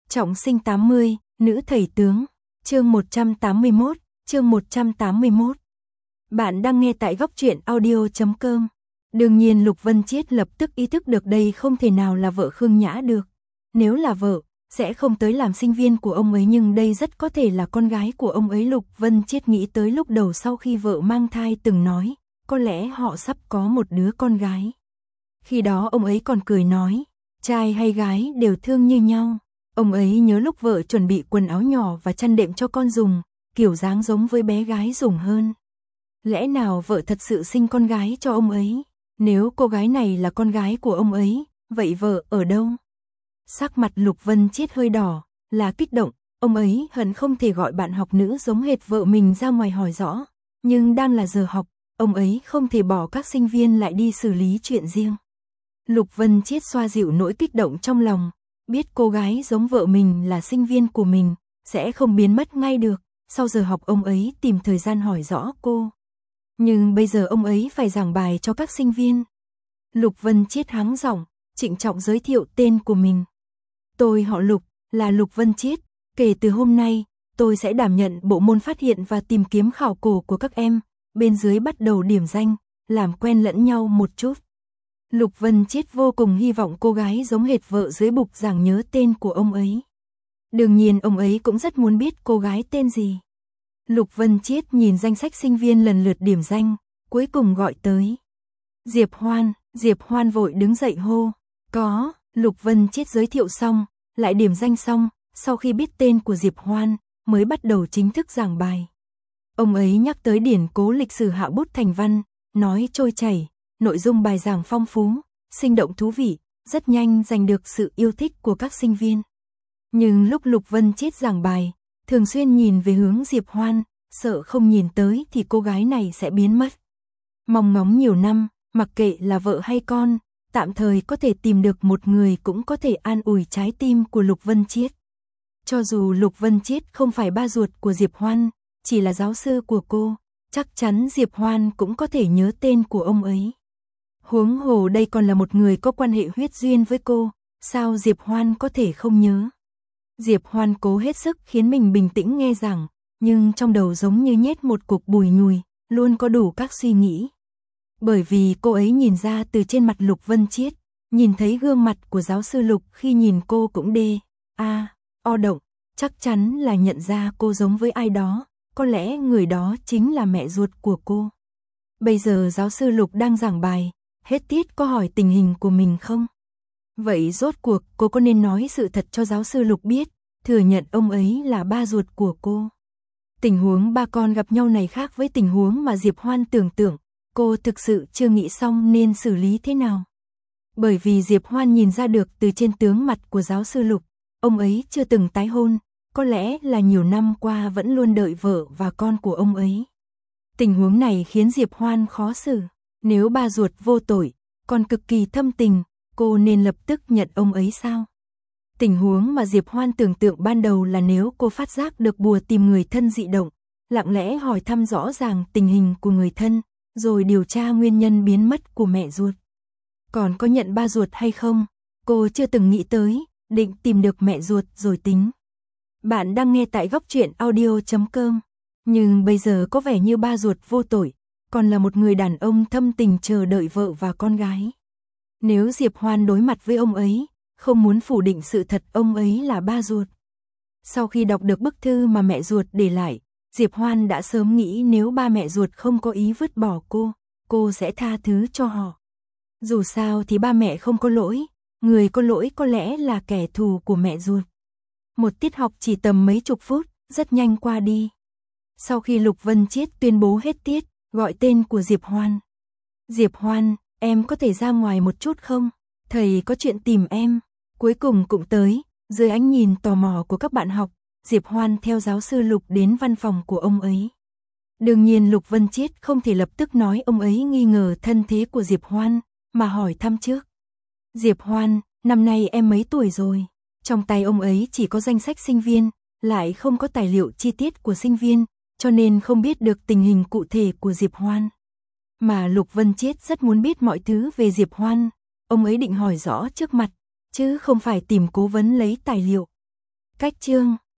Trọng sinh 80, nữ thầy tướng. Chương 181, chương 181. Bạn đang nghe tại góc truyện audio.com. Đương nhiên Lục Vân Chiết lập tức ý thức được đây không thể nào là vợ Khương Nhã được. Nếu là vợ, sẽ không tới làm sinh viên của ông ấy, nhưng đây rất có thể là con gái của ông ấy. Lục Vân Chiết nghĩ tới lúc đầu sau khi vợ mang thai từng nói, có lẽ họ sắp có một đứa con gái. Khi đó ông ấy còn cười nói, trai hay gái đều thương như nhau. Ông ấy nhớ lúc vợ chuẩn bị quần áo nhỏ và chăn đệm cho con dùng, kiểu dáng giống với bé gái dùng hơn. Lẽ nào vợ thật sự sinh con gái cho ông ấy? Nếu cô gái này là con gái của ông ấy, vậy vợ ở đâu? Sắc mặt Lục Vân Chiết hơi đỏ, là kích động, ông ấy hận không thể gọi bạn học nữ giống hệt vợ mình ra ngoài hỏi rõ. Nhưng đang là giờ học, ông ấy không thể bỏ các sinh viên lại đi xử lý chuyện riêng. Lục Vân Chiết xoa dịu nỗi kích động trong lòng, biết cô gái giống vợ mình là sinh viên của mình, sẽ không biến mất ngay được. Sau giờ học ông ấy tìm thời gian hỏi rõ cô. Nhưng bây giờ ông ấy phải giảng bài cho các sinh viên. Lục Vân Chiết hắng giọng, trịnh trọng giới thiệu tên của mình. Tôi họ Lục, là Lục Vân Chiết. Kể từ hôm nay, tôi sẽ đảm nhận bộ môn phát hiện và tìm kiếm khảo cổ của các em. Bên dưới bắt đầu điểm danh, làm quen lẫn nhau một chút. Lục Vân Chiết vô cùng hy vọng cô gái giống hệt vợ dưới bục giảng nhớ tên của ông ấy. Đương nhiên ông ấy cũng rất muốn biết cô gái tên gì. Lục Vân Chiết nhìn danh sách sinh viên lần lượt điểm danh, cuối cùng gọi tới Diệp Hoan. Diệp Hoan vội đứng dậy hô, có. Lục Vân Chiết giới thiệu xong, lại điểm danh xong, sau khi biết tên của Diệp Hoan, mới bắt đầu chính thức giảng bài. Ông ấy nhắc tới điển cố lịch sử hạ bút thành văn, nói trôi chảy, nội dung bài giảng phong phú, sinh động thú vị, rất nhanh giành được sự yêu thích của các sinh viên. Nhưng lúc Lục Vân Chiết giảng bài, thường xuyên nhìn về hướng Diệp Hoan, sợ không nhìn tới thì cô gái này sẽ biến mất. Mong ngóng nhiều năm, mặc kệ là vợ hay con, tạm thời có thể tìm được một người cũng có thể an ủi trái tim của Lục Vân Chiết. Cho dù Lục Vân Chiết không phải ba ruột của Diệp Hoan, chỉ là giáo sư của cô, chắc chắn Diệp Hoan cũng có thể nhớ tên của ông ấy. Huống hồ đây còn là một người có quan hệ huyết duyên với cô, sao Diệp Hoan có thể không nhớ? Diệp Hoan cố hết sức khiến mình bình tĩnh nghe giảng, nhưng trong đầu giống như nhét một cục bùi nhùi, luôn có đủ các suy nghĩ. Bởi vì cô ấy nhìn ra từ trên mặt Lục Vân Chiết, nhìn thấy gương mặt của giáo sư Lục khi nhìn cô cũng o động, chắc chắn là nhận ra cô giống với ai đó, có lẽ người đó chính là mẹ ruột của cô. Bây giờ giáo sư Lục đang giảng bài, hết tiết có hỏi tình hình của mình không? Vậy rốt cuộc cô có nên nói sự thật cho giáo sư Lục biết, thừa nhận ông ấy là ba ruột của cô? Tình huống ba con gặp nhau này khác với tình huống mà Diệp Hoan tưởng tượng, cô thực sự chưa nghĩ xong nên xử lý thế nào. Bởi vì Diệp Hoan nhìn ra được từ trên tướng mặt của giáo sư Lục, ông ấy chưa từng tái hôn, có lẽ là nhiều năm qua vẫn luôn đợi vợ và con của ông ấy. Tình huống này khiến Diệp Hoan khó xử, nếu ba ruột vô tội, còn cực kỳ thâm tình, cô nên lập tức nhận ông ấy sao? Tình huống mà Diệp Hoan tưởng tượng ban đầu là nếu cô phát giác được bùa tìm người thân dị động, lặng lẽ hỏi thăm rõ ràng tình hình của người thân, rồi điều tra nguyên nhân biến mất của mẹ ruột. Còn có nhận ba ruột hay không, cô chưa từng nghĩ tới, định tìm được mẹ ruột rồi tính. Bạn đang nghe tại góc truyện audio.com, nhưng bây giờ có vẻ như ba ruột vô tội, còn là một người đàn ông thâm tình chờ đợi vợ và con gái. Nếu Diệp Hoan đối mặt với ông ấy, không muốn phủ định sự thật ông ấy là ba ruột. Sau khi đọc được bức thư mà mẹ ruột để lại, Diệp Hoan đã sớm nghĩ nếu ba mẹ ruột không có ý vứt bỏ cô sẽ tha thứ cho họ. Dù sao thì ba mẹ không có lỗi, người có lỗi có lẽ là kẻ thù của mẹ ruột. Một tiết học chỉ tầm mấy chục phút, rất nhanh qua đi. Sau khi Lục Vân Chiết tuyên bố hết tiết, gọi tên của Diệp Hoan. Diệp Hoan, em có thể ra ngoài một chút không? Thầy có chuyện tìm em. Cuối cùng cũng tới, dưới ánh nhìn tò mò của các bạn học, Diệp Hoan theo giáo sư Lục đến văn phòng của ông ấy. Đương nhiên Lục Vân Chiết không thể lập tức nói ông ấy nghi ngờ thân thế của Diệp Hoan, mà hỏi thăm trước. Diệp Hoan, năm nay em mấy tuổi rồi? Trong tay ông ấy chỉ có danh sách sinh viên, lại không có tài liệu chi tiết của sinh viên, cho nên không biết được tình hình cụ thể của Diệp Hoan. Mà Lục Vân Chiết rất muốn biết mọi thứ về Diệp Hoan, ông ấy định hỏi rõ trước mặt, chứ không phải tìm cố vấn lấy tài liệu. Cách chương